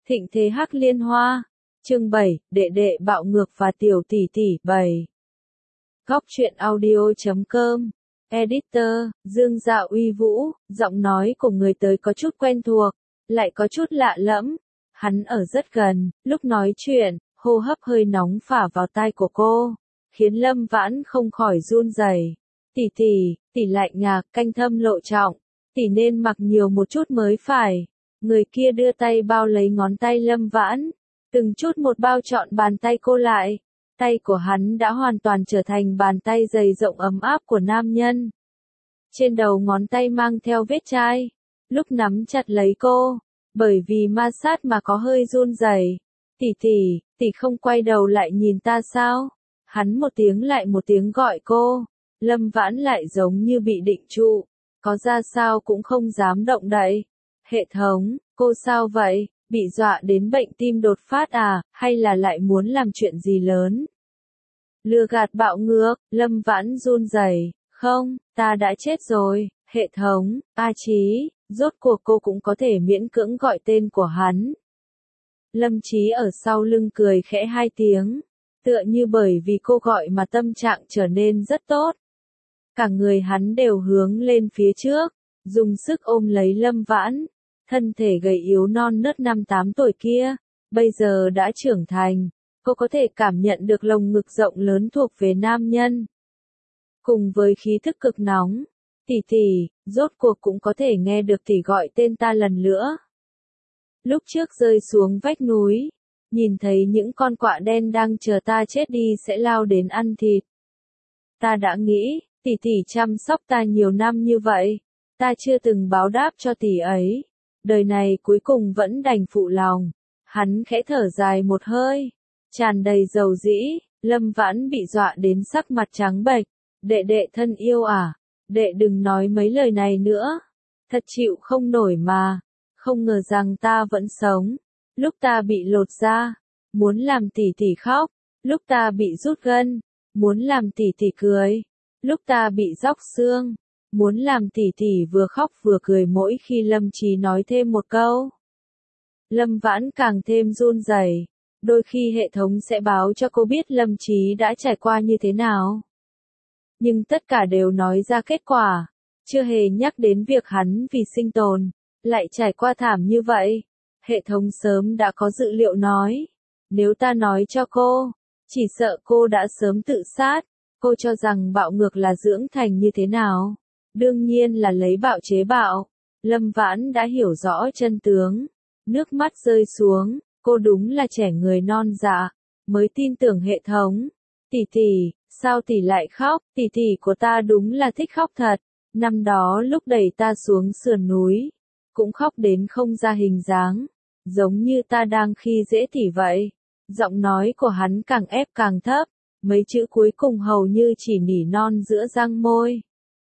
Thịnh thế hắc liên hoa. Chương 7, đệ đệ bạo ngược và tiểu tỷ tỷ 7. Góc truyện audio.com. Editor, Dương Dạ Uy Vũ, giọng nói của người tới có chút quen thuộc, lại có chút lạ lẫm. Hắn ở rất gần, lúc nói chuyện, hô hấp hơi nóng phả vào tai của cô, khiến Lâm Vãn không khỏi run rẩy. Tỷ lạnh ngạc, canh thâm lộ trọng, tỷ nên mặc nhiều một chút mới phải. Người kia đưa tay bao lấy ngón tay Lâm Vãn, từng chút một bao trọn bàn tay cô lại. Tay của hắn đã hoàn toàn trở thành bàn tay dày rộng ấm áp của nam nhân. Trên đầu ngón tay mang theo vết chai, lúc nắm chặt lấy cô, bởi vì ma sát mà có hơi run rẩy. Tỷ không quay đầu lại nhìn ta sao? Hắn một tiếng lại một tiếng gọi cô, Lâm Vãn lại giống như bị định trụ, có ra sao cũng không dám động đậy. Hệ thống, cô sao vậy? Bị dọa đến bệnh tim đột phát à, hay là lại muốn làm chuyện gì lớn? Lừa gạt bạo ngược, Lâm Vãn run rẩy, không, ta đã chết rồi, hệ thống, A Chí, rốt cuộc cô cũng có thể miễn cưỡng gọi tên của hắn. Lâm Chí ở sau lưng cười khẽ hai tiếng, tựa như bởi vì cô gọi mà tâm trạng trở nên rất tốt. Cả người hắn đều hướng lên phía trước, dùng sức ôm lấy Lâm Vãn. Thân thể gầy yếu non nớt 5-8 tuổi kia, bây giờ đã trưởng thành, cô có thể cảm nhận được lồng ngực rộng lớn thuộc về nam nhân. Cùng với khí thức cực nóng, tỷ, rốt cuộc cũng có thể nghe được tỷ gọi tên ta lần nữa. Lúc trước rơi xuống vách núi, nhìn thấy những con quạ đen đang chờ ta chết đi sẽ lao đến ăn thịt. Ta đã nghĩ, tỷ chăm sóc ta nhiều năm như vậy, ta chưa từng báo đáp cho tỷ ấy. Đời này cuối cùng vẫn đành phụ lòng. Hắn khẽ thở dài một hơi, tràn đầy dầu dĩ. Lâm Vãn bị dọa đến sắc mặt trắng bệch. Đệ thân yêu à, đệ đừng nói mấy lời này nữa. Thật chịu không nổi mà. Không ngờ rằng ta vẫn sống. Lúc ta bị lột da, muốn làm tỷ khóc. Lúc ta bị rút gân, muốn làm tỷ cười. Lúc ta bị róc xương, muốn làm tỷ vừa khóc vừa cười mỗi khi Lâm Chí nói thêm một câu. Lâm Vãn càng thêm run rẩy, đôi khi hệ thống sẽ báo cho cô biết Lâm Chí đã trải qua như thế nào. Nhưng tất cả đều nói ra kết quả, chưa hề nhắc đến việc hắn vì sinh tồn, lại trải qua thảm như vậy. Hệ thống sớm đã có dự liệu nói, nếu ta nói cho cô, chỉ sợ cô đã sớm tự sát. Cô cho rằng bạo ngược là dưỡng thành như thế nào? Đương nhiên là lấy bạo chế bạo. Lâm Vãn đã hiểu rõ chân tướng. Nước mắt rơi xuống, cô đúng là trẻ người non dạ, mới tin tưởng hệ thống. Tỷ, sao tỷ lại khóc? Tỷ của ta đúng là thích khóc thật. Năm đó lúc đẩy ta xuống sườn núi, cũng khóc đến không ra hình dáng, giống như ta đang khi dễ tỷ vậy. Giọng nói của hắn càng ép càng thấp, mấy chữ cuối cùng hầu như chỉ nỉ non giữa răng môi.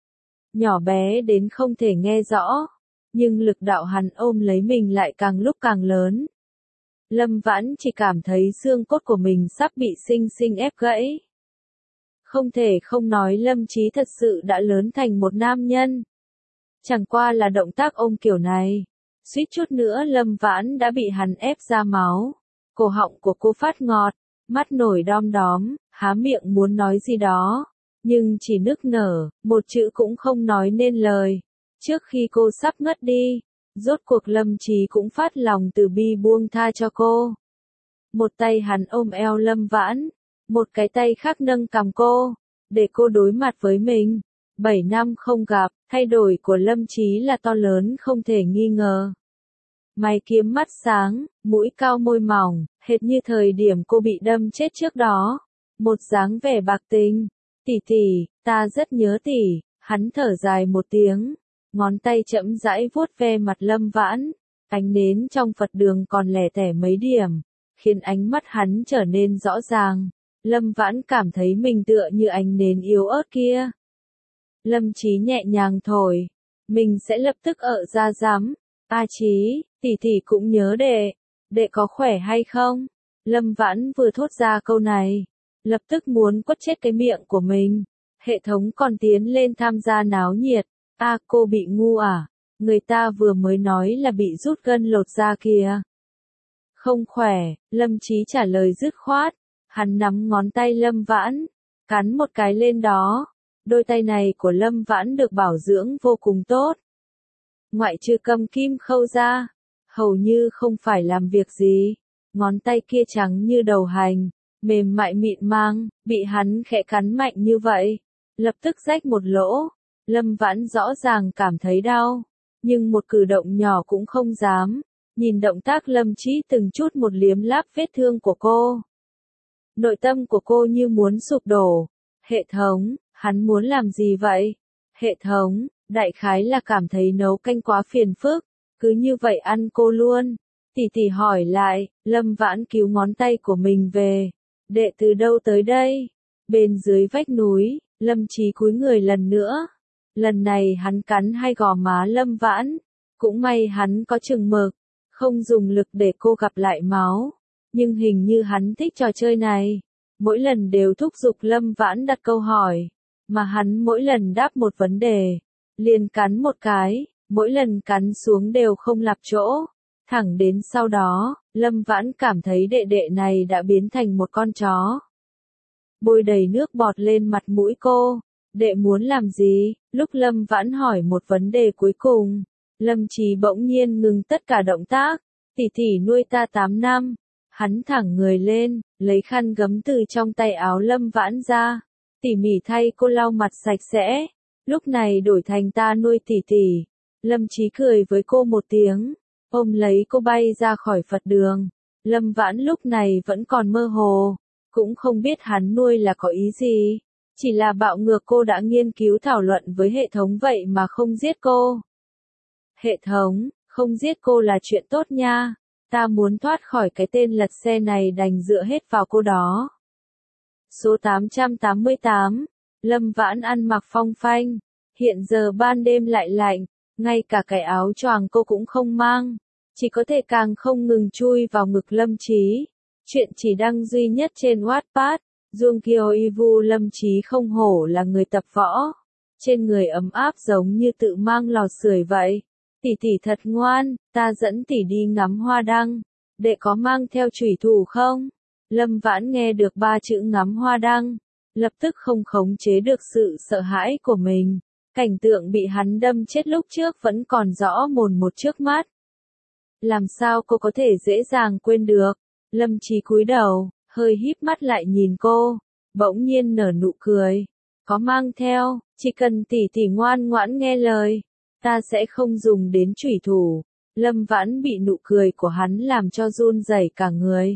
Nhỏ bé đến không thể nghe rõ, nhưng lực đạo hắn ôm lấy mình lại càng lúc càng lớn. Lâm Vãn chỉ cảm thấy xương cốt của mình sắp bị sinh ép gãy. Không thể không nói Lâm Chí thật sự đã lớn thành một nam nhân. Chẳng qua là động tác ôm kiểu này, suýt chút nữa Lâm Vãn đã bị hắn ép ra máu. Cổ họng của cô phát ngọt, mắt nổi đom đóm, há miệng muốn nói gì đó, nhưng chỉ nức nở, một chữ cũng không nói nên lời. Trước khi cô sắp ngất đi, rốt cuộc Lâm Chí cũng phát lòng từ bi buông tha cho cô. Một tay hắn ôm eo Lâm Vãn, một cái tay khác nâng cằm cô, để cô đối mặt với mình. 7 năm không gặp, thay đổi của Lâm Chí là to lớn không thể nghi ngờ. Mày kiếm mắt sáng, mũi cao môi mỏng, hệt như thời điểm cô bị đâm chết trước đó. Một dáng vẻ bạc tình. Tỷ, ta rất nhớ tỷ. Hắn thở dài một tiếng, ngón tay chậm rãi vuốt ve mặt Lâm Vãn. Ánh nến trong Phật đường còn lẻ tẻ mấy điểm, khiến ánh mắt hắn trở nên rõ ràng. Lâm Vãn cảm thấy mình tựa như ánh nến yếu ớt kia. Lâm Chí nhẹ nhàng thổi, mình sẽ lập tức ở ra rắm. A Chí, tỷ cũng nhớ đệ có khỏe hay không? Lâm Vãn vừa thốt ra câu này, lập tức muốn quất chết cái miệng của mình. Hệ thống còn tiến lên tham gia náo nhiệt. Cô bị ngu à? Người ta vừa mới nói là bị rút gân lột da kìa. Không khỏe, Lâm Chí trả lời dứt khoát. Hắn nắm ngón tay Lâm Vãn, cắn một cái lên đó. Đôi tay này của Lâm Vãn được bảo dưỡng vô cùng tốt. Ngoại trừ cầm kim khâu ra, hầu như không phải làm việc gì. Ngón tay kia trắng như đầu hành, mềm mại mịn màng, bị hắn khẽ cắn mạnh như vậy, lập tức rách một lỗ. Lâm Vãn rõ ràng cảm thấy đau, nhưng một cử động nhỏ cũng không dám. Nhìn động tác Lâm Chí từng chút một liếm láp vết thương của cô. Nội tâm của cô như muốn sụp đổ. Hệ thống, hắn muốn làm gì vậy? Hệ thống, đại khái là cảm thấy nấu canh quá phiền phức, cứ như vậy ăn cô luôn. Tỷ tỷ hỏi lại, Lâm Vãn cứu ngón tay của mình về. Đệ từ đâu tới đây? Bên dưới vách núi, Lâm Chí cúi người lần nữa. Lần này hắn cắn hai gò má Lâm Vãn. Cũng may hắn có chừng mực, không dùng lực để cô gặp lại máu. Nhưng hình như hắn thích trò chơi này. Mỗi lần đều thúc giục Lâm Vãn đặt câu hỏi. Mà hắn mỗi lần đáp một vấn đề, liền cắn một cái, mỗi lần cắn xuống đều không lặp chỗ. Thẳng đến sau đó, Lâm Vãn cảm thấy đệ đệ này đã biến thành một con chó. Bôi đầy nước bọt lên mặt mũi cô. Đệ muốn làm gì? Lúc Lâm Vãn hỏi một vấn đề cuối cùng, Lâm Chí bỗng nhiên ngừng tất cả động tác. Tỷ tỷ nuôi ta 8 năm. Hắn thẳng người lên, lấy khăn gấm từ trong tay áo Lâm Vãn ra. Tỉ mỉ thay cô lau mặt sạch sẽ. Lúc này đổi thành ta nuôi tỷ tỷ. Lâm Chí cười với cô một tiếng, ôm lấy cô bay ra khỏi Phật đường. Lâm Vãn lúc này vẫn còn mơ hồ, cũng không biết hắn nuôi là có ý gì. Chỉ là bạo ngược cô đã nghiên cứu thảo luận với hệ thống vậy mà không giết cô. Hệ thống, không giết cô là chuyện tốt nha. Ta muốn thoát khỏi cái tên lật xe này đành dựa hết vào cô đó. Số 888, Lâm Vãn ăn mặc phong phanh. Hiện giờ ban đêm lại lạnh, ngay cả cái áo choàng cô cũng không mang. Chỉ có thể càng không ngừng chui vào ngực Lâm Chí. Chuyện chỉ đăng duy nhất trên Wattpad. Junkyo Ivu. Lâm Chí không hổ là người tập võ. Trên người ấm áp giống như tự mang lò sưởi vậy. Tỷ tỷ thật ngoan, ta dẫn tỷ đi ngắm hoa đăng. Đệ có mang theo chủy thủ không? Lâm Vãn nghe được 3 chữ ngắm hoa đăng, lập tức không khống chế được sự sợ hãi của mình. Cảnh tượng bị hắn đâm chết lúc trước vẫn còn rõ mồn một trước mắt. Làm sao cô có thể dễ dàng quên được? Lâm Chí cúi đầu, hơi híp mắt lại nhìn cô, bỗng nhiên nở nụ cười. Có mang theo, chỉ cần tỷ tỷ ngoan ngoãn nghe lời, ta sẽ không dùng đến chủy thủ. Lâm Vãn bị nụ cười của hắn làm cho run rẩy cả người.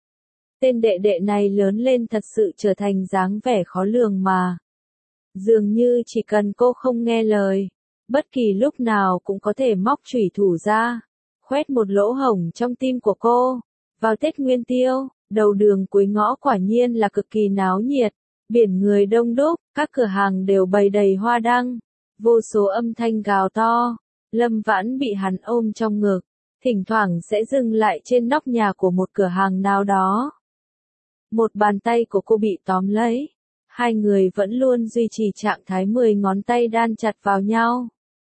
Tên đệ đệ này lớn lên thật sự trở thành dáng vẻ khó lường mà. Dường như chỉ cần cô không nghe lời, bất kỳ lúc nào cũng có thể móc chủy thủ ra, khoét một lỗ hổng trong tim của cô. Vào Tết Nguyên Tiêu, đầu đường cuối ngõ quả nhiên là cực kỳ náo nhiệt, biển người đông đúc, các cửa hàng đều bày đầy hoa đăng, vô số âm thanh gào to. Lâm Vãn bị hắn ôm trong ngực, thỉnh thoảng sẽ dừng lại trên nóc nhà của một cửa hàng nào đó. Một bàn tay của cô bị tóm lấy, hai người vẫn luôn duy trì trạng thái 10 ngón tay đan chặt vào nhau.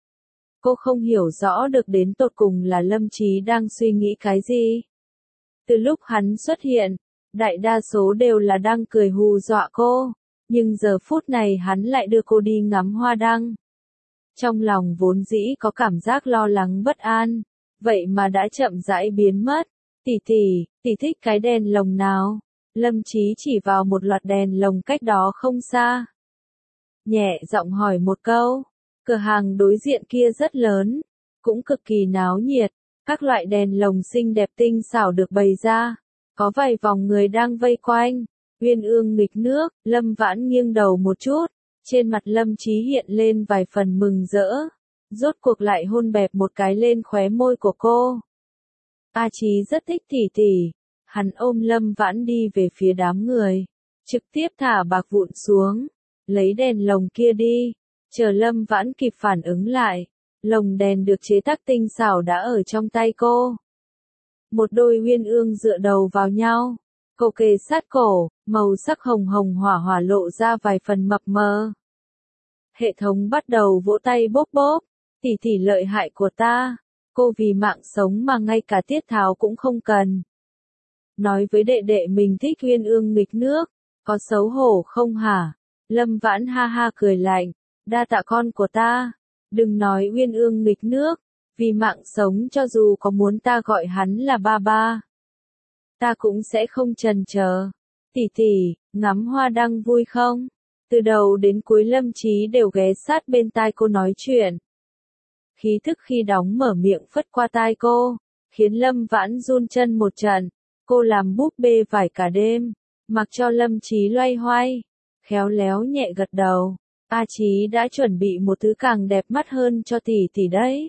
Cô không hiểu rõ được đến tột cùng là Lâm Chí đang suy nghĩ cái gì. Từ lúc hắn xuất hiện, đại đa số đều là đang cười hù dọa cô, nhưng giờ phút này hắn lại đưa cô đi ngắm hoa đăng. Trong lòng vốn dĩ có cảm giác lo lắng bất an, vậy mà đã chậm rãi biến mất. Tỷ thích cái đèn lồng nào? Lâm Chí chỉ vào một loạt đèn lồng cách đó không xa. Nhẹ giọng hỏi một câu. Cửa hàng đối diện kia rất lớn, cũng cực kỳ náo nhiệt. Các loại đèn lồng xinh đẹp tinh xảo được bày ra. Có vài vòng người đang vây quanh. Uyên ương nghịch nước. Lâm Vãn nghiêng đầu một chút. Trên mặt Lâm Chí hiện lên vài phần mừng rỡ. Rốt cuộc lại hôn bẹp một cái lên khóe môi của cô. A Chí rất thích tỷ tỷ. Hắn ôm Lâm Vãn đi về phía đám người. Trực tiếp thả bạc vụn xuống. Lấy đèn lồng kia đi. Chờ Lâm Vãn kịp phản ứng lại. Lồng đèn được chế tác tinh xảo đã ở trong tay cô. Một đôi uyên ương dựa đầu vào nhau. Cô kề sát cổ, màu sắc hồng hồng hỏa hỏa lộ ra vài phần mập mờ. Hệ thống bắt đầu vỗ tay bốp bốp. Tỷ tỷ lợi hại của ta. Cô vì mạng sống mà ngay cả tiết tháo cũng không cần. nói với đệ đệ mình thích Uyên Ương nghịch nước, có xấu hổ không hả? Lâm Vãn ha ha cười lạnh, đa tạ con của ta, đừng nói Uyên Ương nghịch nước, vì mạng sống cho dù có muốn ta gọi hắn là ba ba, ta cũng sẽ không chần chờ. Tỷ tỷ, ngắm hoa đăng vui không? Từ đầu đến cuối Lâm Chí đều ghé sát bên tai cô nói chuyện. Khí thức khi đóng mở miệng phất qua tai cô, khiến Lâm Vãn run chân một trận. Cô làm búp bê vải cả đêm, mặc cho Lâm Chí loay hoay, khéo léo nhẹ gật đầu. A Chí đã chuẩn bị một thứ càng đẹp mắt hơn cho tỷ tỷ đấy.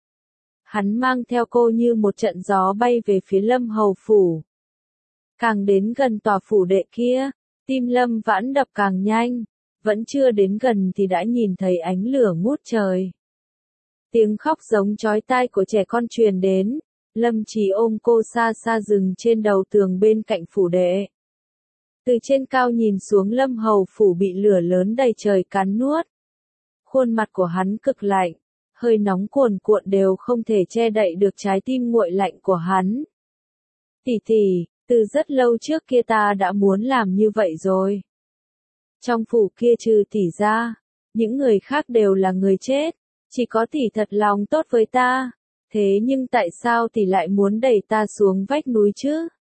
Hắn mang theo cô như một trận gió bay về phía Lâm Hầu Phủ. Càng đến gần tòa phủ đệ kia, tim Lâm Vãn đập càng nhanh, vẫn chưa đến gần thì đã nhìn thấy ánh lửa ngút trời. Tiếng khóc giống chói tai của trẻ con truyền đến, Lâm Chí ôm cô xa xa dừng trên đầu tường bên cạnh phủ đệ. Từ trên cao nhìn xuống Lâm Hầu Phủ bị lửa lớn đầy trời cắn nuốt. Khuôn mặt của hắn cực lạnh, hơi nóng cuồn cuộn đều không thể che đậy được trái tim nguội lạnh của hắn. Tỷ tỷ, từ rất lâu trước kia ta đã muốn làm như vậy rồi. Trong phủ kia trừ tỷ ra, những người khác đều là người chết, chỉ có tỷ thật lòng tốt với ta, thế nhưng tại sao tỷ lại muốn đẩy ta xuống vách núi chứ?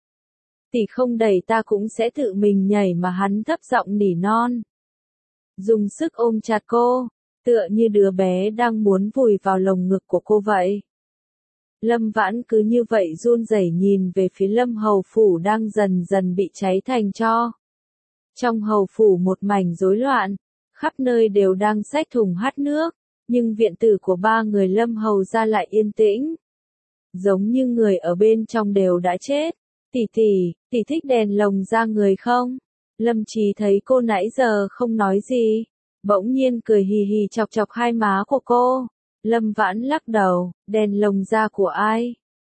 Tỷ không đẩy ta cũng sẽ tự mình nhảy mà hắn thấp giọng nỉ non. Dùng sức ôm chặt cô, tựa như đứa bé đang muốn vùi vào lồng ngực của cô vậy. Lâm Vãn cứ như vậy run rẩy nhìn về phía Lâm Hầu Phủ đang dần dần bị cháy thành tro. Trong hầu phủ một mảnh rối loạn, khắp nơi đều đang xách thùng hắt nước, nhưng viện tử của ba người Lâm Hầu gia lại yên tĩnh. Giống như người ở bên trong đều đã chết. Tỷ thích đèn lồng ra người không? Lâm Chí thấy cô nãy giờ không nói gì, bỗng nhiên cười hì hì chọc chọc hai má của cô. Lâm Vãn lắc đầu, đèn lồng da của ai?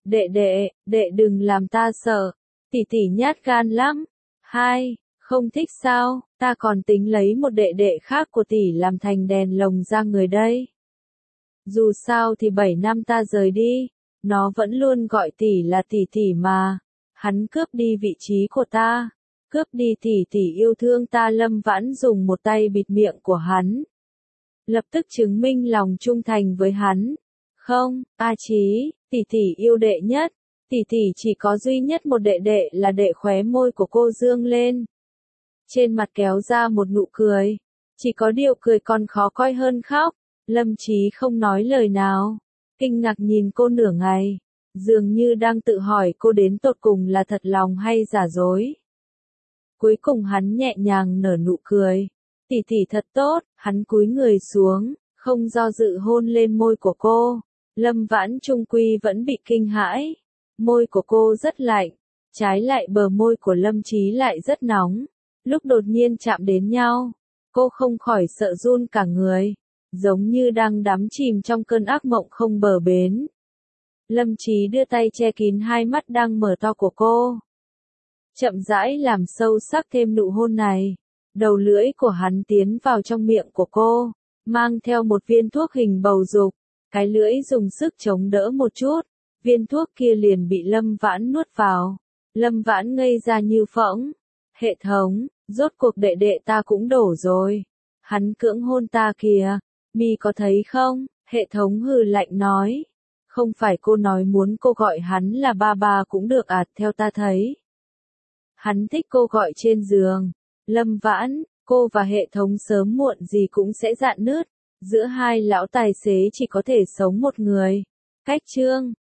Đệ đừng làm ta sợ, tỷ nhát gan lắm. Hai, không thích sao, ta còn tính lấy một đệ đệ khác của tỷ làm thành đèn lồng da người đây. Dù sao thì 7 năm ta rời đi, nó vẫn luôn gọi tỷ là tỷ mà. Hắn cướp đi vị trí của ta, cướp đi tỷ yêu thương ta. Lâm Vãn dùng một tay bịt miệng của hắn, lập tức chứng minh lòng trung thành với hắn. Không, A Chí, tỷ yêu đệ nhất, tỷ chỉ có duy nhất một đệ đệ là đệ. Khóe môi của cô dương lên, trên mặt kéo ra một nụ cười, chỉ có điều cười còn khó coi hơn khóc. Lâm Chí không nói lời nào, kinh ngạc nhìn cô nửa ngày, dường như đang tự hỏi cô đến tột cùng là thật lòng hay giả dối. Cuối cùng hắn nhẹ nhàng nở nụ cười. Tỷ thật tốt, hắn cúi người xuống, không do dự hôn lên môi của cô. Lâm Vãn trung quy vẫn bị kinh hãi. Môi của cô rất lạnh, trái lại bờ môi của Lâm Chí lại rất nóng. Lúc đột nhiên chạm đến nhau, cô không khỏi sợ run cả người, giống như đang đắm chìm trong cơn ác mộng không bờ bến. Lâm Chí đưa tay che kín hai mắt đang mở to của cô, chậm rãi làm sâu sắc thêm nụ hôn này. Đầu lưỡi của hắn tiến vào trong miệng của cô, mang theo một viên thuốc hình bầu dục. Cái lưỡi dùng sức chống đỡ một chút, viên thuốc kia liền bị Lâm Vãn nuốt vào. Lâm Vãn ngây ra như phỗng. Hệ thống, rốt cuộc đệ ta cũng đổ rồi. Hắn cưỡng hôn ta kìa, mi có thấy không? Hệ thống hừ lạnh nói. Không phải cô nói muốn cô gọi hắn là ba cũng được à? Theo ta thấy, hắn thích cô gọi trên giường. Lâm Vãn, cô và hệ thống sớm muộn gì cũng sẽ rạn nứt. Giữa hai lão tài xế chỉ có thể sống một người. Cách chương